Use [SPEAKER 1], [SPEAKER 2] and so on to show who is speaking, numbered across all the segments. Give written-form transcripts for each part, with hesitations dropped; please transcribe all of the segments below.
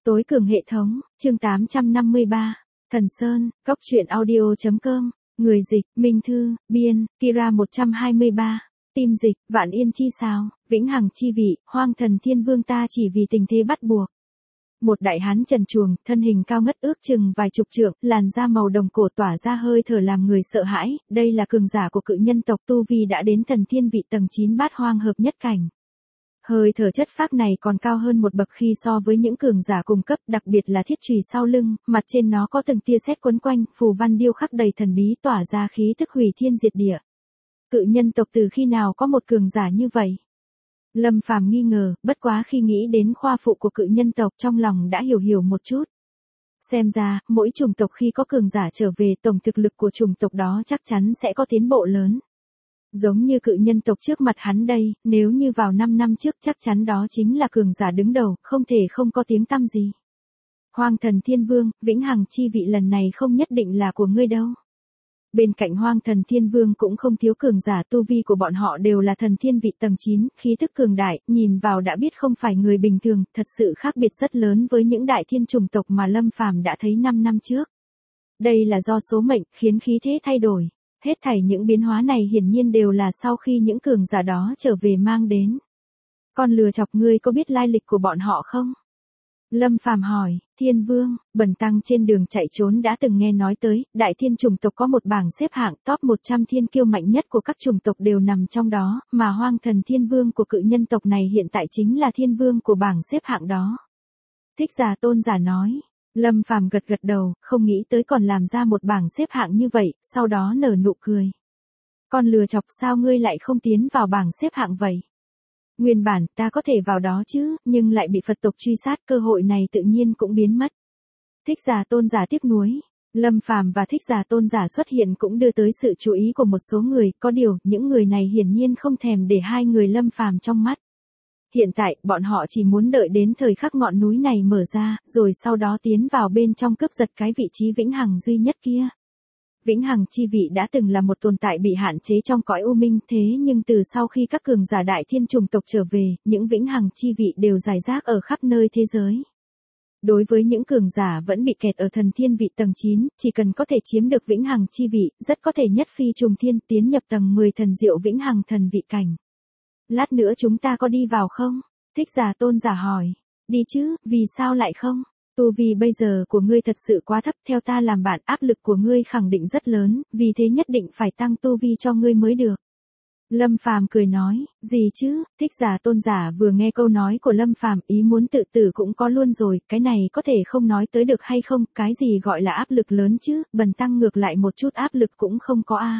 [SPEAKER 1] Tối cường hệ thống, chương 853. Thần Sơn, Góc truyện audio.com, người dịch, Minh Thư, biên, Kira 123, tim dịch, Vạn Yên chi sao, Vĩnh Hằng chi vị, Hoang Thần Thiên Vương ta chỉ vì tình thế bắt buộc. Một đại hán trần truồng, thân hình cao ngất ước chừng vài chục trượng, làn da màu đồng cổ tỏa ra hơi thở làm người sợ hãi, đây là cường giả của cự nhân tộc tu vi đã đến thần thiên vị tầng 9 bát hoang hợp nhất cảnh. Hơi thở chất phác này còn cao hơn một bậc khi so với những cường giả cùng cấp, đặc biệt là thiết chùy sau lưng, mặt trên nó có từng tia sét quấn quanh, phù văn điêu khắc đầy thần bí tỏa ra khí tức hủy thiên diệt địa. Cự nhân tộc từ khi nào có một cường giả như vậy? Lâm Phàm nghi ngờ, bất quá khi nghĩ đến khoa phụ của cự nhân tộc trong lòng đã hiểu một chút. Xem ra, mỗi chủng tộc khi có cường giả trở về tổng thực lực của chủng tộc đó chắc chắn sẽ có tiến bộ lớn. Giống như cự nhân tộc trước mặt hắn đây, nếu như vào 5 năm trước chắc chắn đó chính là cường giả đứng đầu, không thể không có tiếng tăm gì. Hoang Thần Thiên Vương, Vĩnh Hằng chi vị lần này không nhất định là của ngươi đâu. Bên cạnh Hoang Thần Thiên Vương cũng không thiếu cường giả, tu vi của bọn họ đều là thần thiên vị tầng 9, khí tức cường đại, nhìn vào đã biết không phải người bình thường, thật sự khác biệt rất lớn với những đại thiên chủng tộc mà Lâm Phàm đã thấy 5 năm trước. Đây là do số mệnh khiến khí thế thay đổi. Hết thảy những biến hóa này hiển nhiên đều là sau khi những cường giả đó trở về mang đến. Con lừa chọc, ngươi có biết lai lịch của bọn họ không? Lâm Phàm hỏi. Thiên Vương, bần tăng trên đường chạy trốn đã từng nghe nói tới, đại thiên chủng tộc có một bảng xếp hạng top 100 thiên kiêu mạnh nhất của các chủng tộc đều nằm trong đó, mà Hoang Thần Thiên Vương của cự nhân tộc này hiện tại chính là thiên vương của bảng xếp hạng đó. Thích Giả Tôn Giả nói. Lâm Phàm gật đầu, không nghĩ tới còn làm ra một bảng xếp hạng như vậy, sau đó nở nụ cười. Con lừa chọc, sao ngươi lại không tiến vào bảng xếp hạng vậy? Nguyên bản ta có thể vào đó chứ, nhưng lại bị Phật tộc truy sát, cơ hội này tự nhiên cũng biến mất. Thích Giả Tôn Giả tiếc nuối. Lâm Phàm và Thích Giả Tôn Giả xuất hiện cũng đưa tới sự chú ý của một số người, có điều, những người này hiển nhiên không thèm để hai người Lâm Phàm trong mắt. Hiện tại, bọn họ chỉ muốn đợi đến thời khắc ngọn núi này mở ra, rồi sau đó tiến vào bên trong cướp giật cái vị trí vĩnh hằng duy nhất kia. Vĩnh hằng chi vị đã từng là một tồn tại bị hạn chế trong cõi u minh, thế nhưng từ sau khi các cường giả đại thiên chủng tộc trở về, những vĩnh hằng chi vị đều rải rác ở khắp nơi thế giới. Đối với những cường giả vẫn bị kẹt ở thần thiên vị tầng 9, chỉ cần có thể chiếm được vĩnh hằng chi vị, rất có thể nhất phi trùng thiên tiến nhập tầng 10 thần diệu vĩnh hằng thần vị cảnh. Lát nữa chúng ta có đi vào không? Thích Giả Tôn Giả hỏi. Đi chứ, vì sao lại không? Tu vi bây giờ của ngươi thật sự quá thấp, theo ta làm bạn, áp lực của ngươi khẳng định rất lớn, vì thế nhất định phải tăng tu vi cho ngươi mới được. Lâm Phàm cười nói. Gì chứ? Thích Giả Tôn Giả vừa nghe câu nói của Lâm Phàm, ý muốn tự tử cũng có luôn rồi, cái này có thể không nói tới được hay không, cái gì gọi là áp lực lớn chứ, bần tăng ngược lại một chút áp lực cũng không có a.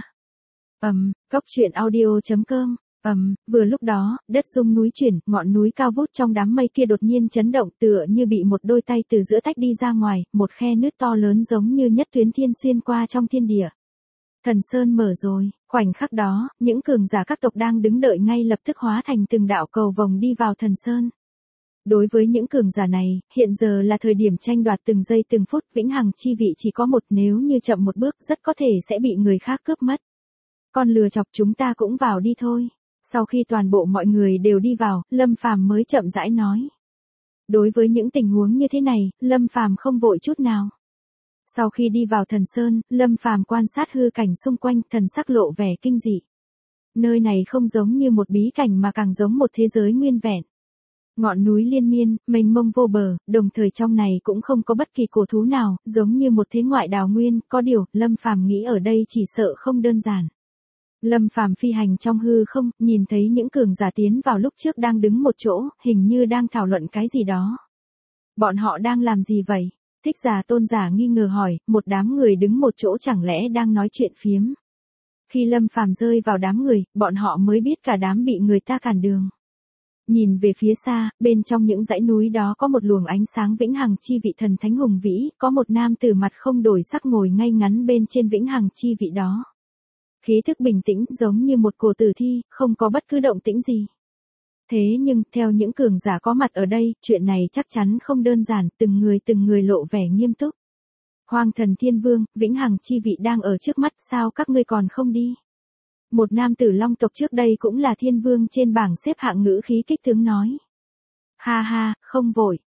[SPEAKER 1] Góc truyện audio.com. Vừa lúc đó, đất rung núi chuyển, ngọn núi cao vút trong đám mây kia đột nhiên chấn động, tựa như bị một đôi tay từ giữa tách đi ra ngoài, một khe nứt to lớn giống như nhất tuyến thiên xuyên qua trong thiên địa. Thần Sơn mở rồi, khoảnh khắc đó, những cường giả các tộc đang đứng đợi ngay lập tức hóa thành từng đạo cầu vồng đi vào Thần Sơn. Đối với những cường giả này, hiện giờ là thời điểm tranh đoạt từng giây từng phút, vĩnh hằng chi vị chỉ có một, nếu như chậm một bước rất có thể sẽ bị người khác cướp mất. Con lừa chọc, chúng ta cũng vào đi thôi. Sau khi toàn bộ mọi người đều đi vào, Lâm Phàm mới chậm rãi nói. Đối với những tình huống như thế này, Lâm Phàm không vội chút nào. Sau khi đi vào Thần Sơn, Lâm Phàm quan sát hư cảnh xung quanh, thần sắc lộ vẻ kinh dị. Nơi này không giống như một bí cảnh mà càng giống một thế giới nguyên vẹn. Ngọn núi liên miên, mênh mông vô bờ, đồng thời trong này cũng không có bất kỳ cổ thú nào, giống như một thế ngoại đào nguyên, có điều, Lâm Phàm nghĩ ở đây chỉ sợ không đơn giản. Lâm Phàm phi hành trong hư không, nhìn thấy những cường giả tiến vào lúc trước đang đứng một chỗ, hình như đang thảo luận cái gì đó. Bọn họ đang làm gì vậy? Thích Giả Tôn Giả nghi ngờ hỏi, một đám người đứng một chỗ chẳng lẽ đang nói chuyện phiếm. Khi Lâm Phàm rơi vào đám người, bọn họ mới biết cả đám bị người ta cản đường. Nhìn về phía xa, bên trong những dãy núi đó có một luồng ánh sáng vĩnh hằng chi vị thần thánh hùng vĩ, có một nam tử mặt không đổi sắc ngồi ngay ngắn bên trên vĩnh hằng chi vị đó. Khí thức bình tĩnh giống như một cổ tử thi, không có bất cứ động tĩnh gì. Thế nhưng, theo những cường giả có mặt ở đây, chuyện này chắc chắn không đơn giản, từng người lộ vẻ nghiêm túc. Hoang Thần Thiên Vương, vĩnh hằng chi vị đang ở trước mắt, sao các ngươi còn không đi? Một nam tử long tộc trước đây cũng là thiên vương trên bảng xếp hạng ngữ khí kích tướng nói. Ha ha, không vội.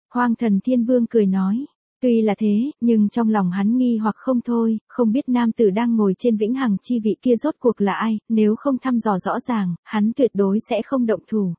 [SPEAKER 1] Hoang Thần Thiên Vương cười nói. Tuy là thế, nhưng trong lòng hắn nghi hoặc không thôi, không biết nam tử đang ngồi trên vĩnh hằng chi vị kia rốt cuộc là ai, nếu không thăm dò rõ ràng, hắn tuyệt đối sẽ không động thủ.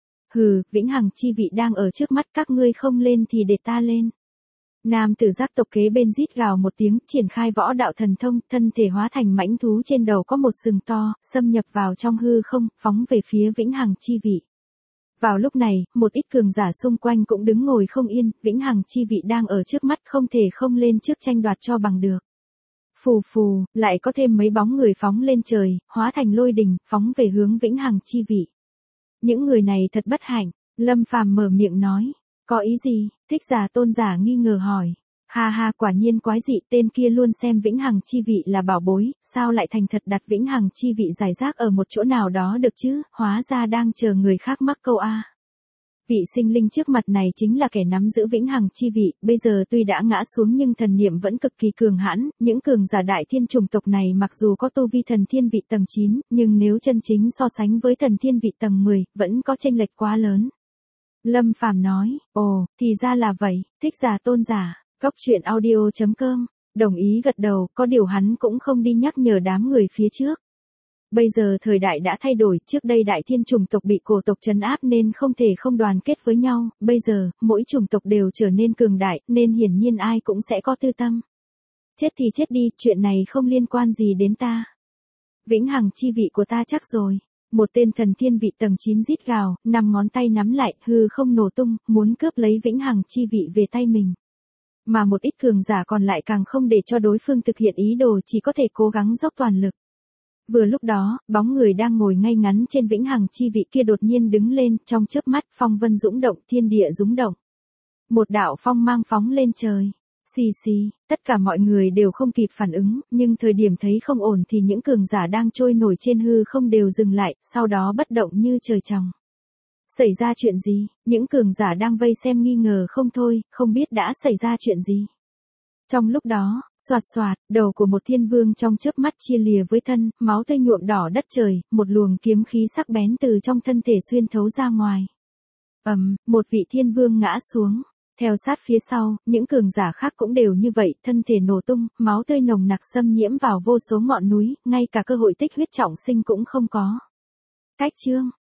[SPEAKER 1] Hừ, vĩnh hằng chi vị đang ở trước mắt các ngươi không lên thì để ta lên. Nam tử giác tộc kế bên rít gào một tiếng, triển khai võ đạo thần thông, thân thể hóa thành mãnh thú, trên đầu có một sừng to, xâm nhập vào trong hư không, phóng về phía vĩnh hằng chi vị. Vào lúc này, một ít cường giả xung quanh cũng đứng ngồi không yên, vĩnh hằng chi vị đang ở trước mắt không thể không lên trước tranh đoạt cho bằng được. Phù phù, lại có thêm mấy bóng người phóng lên trời, hóa thành lôi đình, phóng về hướng vĩnh hằng chi vị. Những người này thật bất hạnh, Lâm Phàm mở miệng nói. Có ý gì? Thích Giả Tôn giả nghi ngờ hỏi. Ha ha, quả nhiên quái dị, tên kia luôn xem vĩnh hằng chi vị là bảo bối, sao lại thành thật đặt vĩnh hằng chi vị giải rác ở một chỗ nào đó được chứ, hóa ra đang chờ người khác mắc câu a. Vị sinh linh trước mặt này chính là kẻ nắm giữ vĩnh hằng chi vị, bây giờ tuy đã ngã xuống nhưng thần niệm vẫn cực kỳ cường hãn, những cường giả đại thiên chủng tộc này mặc dù có tu vi thần thiên vị tầng 9, nhưng nếu chân chính so sánh với thần thiên vị tầng 10, vẫn có chênh lệch quá lớn. Lâm Phàm nói, ồ, thì ra là vậy, Thích Giả Tôn giả, Cốc Truyện Audio.com, đồng ý gật đầu, có điều hắn cũng không đi nhắc nhở đám người phía trước. Bây giờ thời đại đã thay đổi, trước đây đại thiên chủng tộc bị cổ tộc trấn áp nên không thể không đoàn kết với nhau, bây giờ, mỗi chủng tộc đều trở nên cường đại, nên hiển nhiên ai cũng sẽ có tư tâm. Chết thì chết đi, chuyện này không liên quan gì đến ta. Vĩnh hằng chi vị của ta chắc rồi. Một tên thần thiên vị tầng 9 rít gào, 5 ngón tay nắm lại, hư không nổ tung, muốn cướp lấy vĩnh hằng chi vị về tay mình. Mà một ít cường giả còn lại càng không để cho đối phương thực hiện ý đồ, chỉ có thể cố gắng dốc toàn lực. Vừa lúc đó, bóng người đang ngồi ngay ngắn trên vĩnh hằng chi vị kia đột nhiên đứng lên, trong chớp mắt phong vân dũng động, thiên địa rúng động. Một đạo phong mang phóng lên trời. Xì xì, tất cả mọi người đều không kịp phản ứng, nhưng thời điểm thấy không ổn thì những cường giả đang trôi nổi trên hư không đều dừng lại, sau đó bất động như trời trồng. Xảy ra chuyện gì? Những cường giả đang vây xem nghi ngờ không thôi, không biết đã xảy ra chuyện gì. Trong lúc đó, xoạt xoạt, đầu của một thiên vương trong chớp mắt chia lìa với thân, máu tươi nhuộm đỏ đất trời, một luồng kiếm khí sắc bén từ trong thân thể xuyên thấu ra ngoài. Một vị thiên vương ngã xuống. Theo sát phía sau, những cường giả khác cũng đều như vậy, thân thể nổ tung, máu tươi nồng nặc xâm nhiễm vào vô số ngọn núi, ngay cả cơ hội tích huyết trọng sinh cũng không có. Cách chương